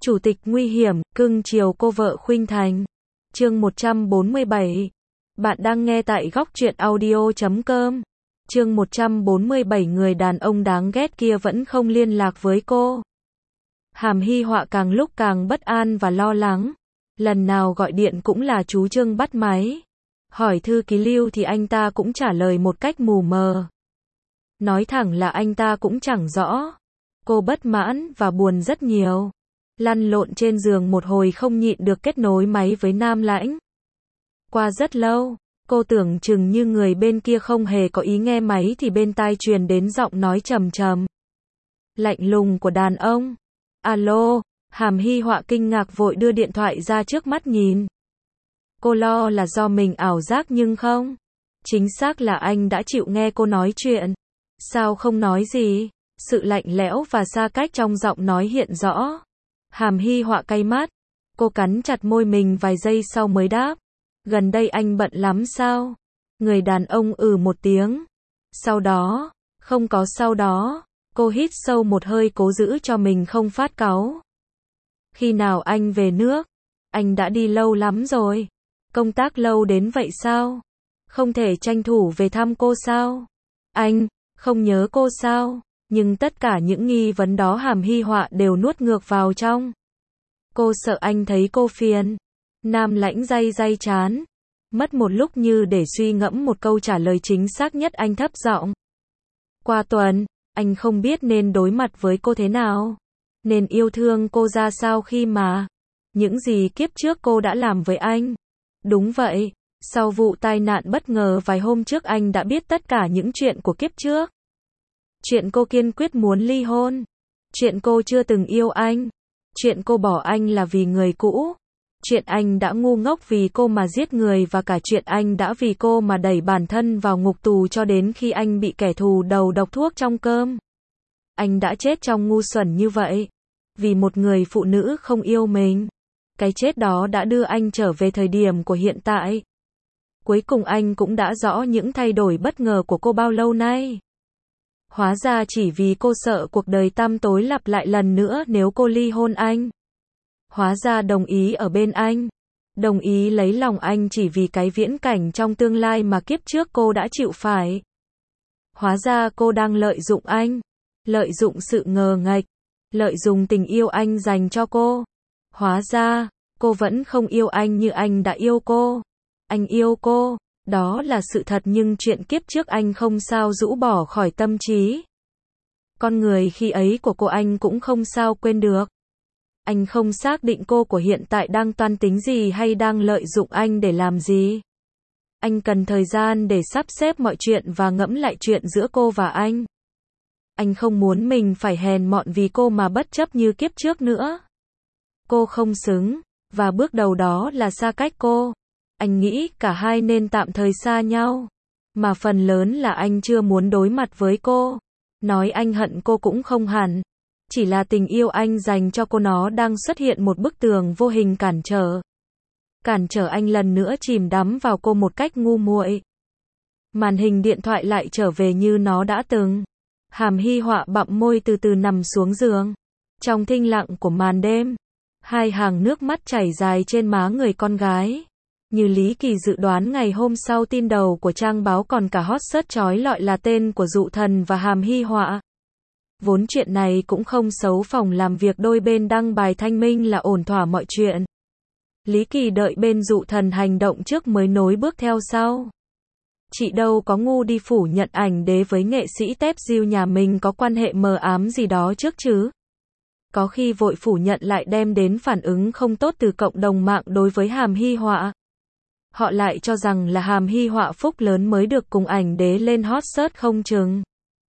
Chủ tịch nguy hiểm, cưng chiều cô vợ khuynh thành. Chương 147. Bạn đang nghe tại góc truyện audio.com. Chương 147 người đàn ông đáng ghét kia vẫn không liên lạc với cô. Hàm Hy Họa càng lúc càng bất an và lo lắng. Lần nào gọi điện cũng là chú Trương bắt máy. Hỏi thư ký Lưu thì anh ta cũng trả lời một cách mù mờ. Nói thẳng là anh ta cũng chẳng rõ. Cô bất mãn và buồn rất nhiều. Lăn lộn trên giường một hồi không nhịn được kết nối máy với Nam Lãnh. Qua rất lâu, cô tưởng chừng như người bên kia không hề có ý nghe máy thì bên tai truyền đến giọng nói trầm trầm, lạnh lùng của đàn ông. Alo, Hàm Hy Họa kinh ngạc vội đưa điện thoại ra trước mắt nhìn. Cô lo là do mình ảo giác nhưng không. Chính xác là anh đã chịu nghe cô nói chuyện. Sao không nói gì? Sự lạnh lẽo và xa cách trong giọng nói hiện rõ. Hàm Hy Họa cay mắt. Cô cắn chặt môi mình vài giây sau mới đáp. Gần đây anh bận lắm sao? Người đàn ông một tiếng. Sau đó, không có sau đó. Cô hít sâu một hơi cố giữ cho mình không phát cáu. Khi nào anh về nước? Anh đã đi lâu lắm rồi. Công tác lâu đến vậy sao? Không thể tranh thủ về thăm cô sao? Anh không nhớ cô sao? Nhưng tất cả những nghi vấn đó Hàm Hy Họa đều nuốt ngược vào trong. Cô sợ anh thấy cô phiền. Nam Lãnh day chán. Mất một lúc như để suy ngẫm một câu trả lời chính xác nhất, anh thấp giọng. Qua tuần, anh không biết nên đối mặt với cô thế nào. Nên yêu thương cô ra sao khi mà những gì kiếp trước cô đã làm với anh. Đúng vậy, sau vụ tai nạn bất ngờ vài hôm trước anh đã biết tất cả những chuyện của kiếp trước. Chuyện cô kiên quyết muốn ly hôn. Chuyện cô chưa từng yêu anh. Chuyện cô bỏ anh là vì người cũ. Chuyện anh đã ngu ngốc vì cô mà giết người, và cả chuyện anh đã vì cô mà đẩy bản thân vào ngục tù cho đến khi anh bị kẻ thù đầu độc thuốc trong cơm. Anh đã chết trong ngu xuẩn như vậy. Vì một người phụ nữ không yêu mình. Cái chết đó đã đưa anh trở về thời điểm của hiện tại. Cuối cùng anh cũng đã rõ những thay đổi bất ngờ của cô bao lâu nay. Hóa ra chỉ vì cô sợ cuộc đời tăm tối lặp lại lần nữa nếu cô ly hôn anh. Hóa ra đồng ý ở bên anh. Đồng ý lấy lòng anh chỉ vì cái viễn cảnh trong tương lai mà kiếp trước cô đã chịu phải. Hóa ra cô đang lợi dụng anh. Lợi dụng sự ngờ nghệch. Lợi dụng tình yêu anh dành cho cô. Hóa ra, cô vẫn không yêu anh như anh đã yêu cô. Anh yêu cô. Đó là sự thật, nhưng chuyện kiếp trước anh không sao rũ bỏ khỏi tâm trí. Con người khi ấy của cô anh cũng không sao quên được. Anh không xác định cô của hiện tại đang toan tính gì hay đang lợi dụng anh để làm gì. Anh cần thời gian để sắp xếp mọi chuyện và ngẫm lại chuyện giữa cô và anh. Anh không muốn mình phải hèn mọn vì cô mà bất chấp như kiếp trước nữa. Cô không xứng, và bước đầu đó là xa cách cô. Anh nghĩ cả hai nên tạm thời xa nhau. Mà phần lớn là anh chưa muốn đối mặt với cô. Nói anh hận cô cũng không hẳn. Chỉ là tình yêu anh dành cho cô nó đang xuất hiện một bức tường vô hình cản trở. Cản trở anh lần nữa chìm đắm vào cô một cách ngu muội. Màn hình điện thoại lại trở về như nó đã từng. Hàm Hy Họa bặm môi từ từ nằm xuống giường. Trong thinh lặng của màn đêm, hai hàng nước mắt chảy dài trên má người con gái. Như Lý Kỳ dự đoán, ngày hôm sau tin đầu của trang báo còn cả hot search chói lọi là tên của Dụ Thần và Hàm Hy Họa. Vốn chuyện này cũng không xấu, phòng làm việc đôi bên đăng bài thanh minh là ổn thỏa mọi chuyện. Lý Kỳ đợi bên Dụ Thần hành động trước mới nối bước theo sau. Chị đâu có ngu đi phủ nhận ảnh đế với nghệ sĩ Tép Diêu nhà mình có quan hệ mờ ám gì đó trước chứ. Có khi vội phủ nhận lại đem đến phản ứng không tốt từ cộng đồng mạng đối với Hàm Hy Họa. Họ lại cho rằng là Hàm Hy Họa phúc lớn mới được cùng ảnh đế lên hot search không chừng.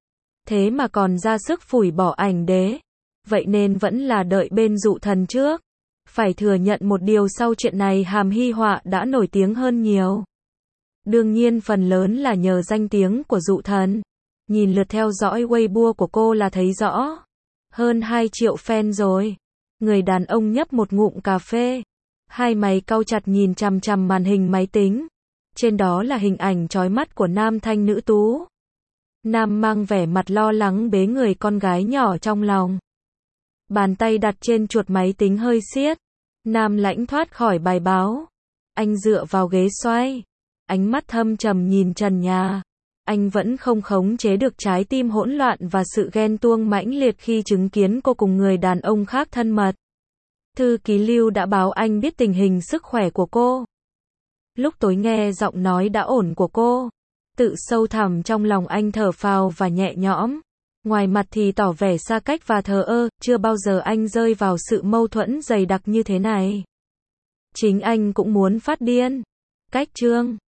Thế mà còn ra sức phủi bỏ ảnh đế. Vậy nên vẫn là đợi bên Dụ Thần trước. Phải thừa nhận một điều, sau chuyện này Hàm Hy Họa đã nổi tiếng hơn nhiều. Đương nhiên phần lớn là nhờ danh tiếng của Dụ Thần. Nhìn lượt theo dõi Weibo của cô là thấy rõ. Hơn 2 triệu fan rồi. Người đàn ông nhấp một ngụm cà phê. Hai mày cau chặt nhìn chằm chằm màn hình máy tính. Trên đó là hình ảnh chói mắt của nam thanh nữ tú. Nam mang vẻ mặt lo lắng bế người con gái nhỏ trong lòng. Bàn tay đặt trên chuột máy tính hơi siết. Nam Lãnh thoát khỏi bài báo. Anh dựa vào ghế xoay. Ánh mắt thâm trầm nhìn trần nhà. Anh vẫn không khống chế được trái tim hỗn loạn và sự ghen tuông mãnh liệt khi chứng kiến cô cùng người đàn ông khác thân mật. Thư ký Lưu đã báo anh biết tình hình sức khỏe của cô. Lúc tối nghe giọng nói đã ổn của cô, tự sâu thẳm trong lòng anh thở phào và nhẹ nhõm. Ngoài mặt thì tỏ vẻ xa cách và thờ ơ, chưa bao giờ anh rơi vào sự mâu thuẫn dày đặc như thế này. Chính anh cũng muốn phát điên. Cách chương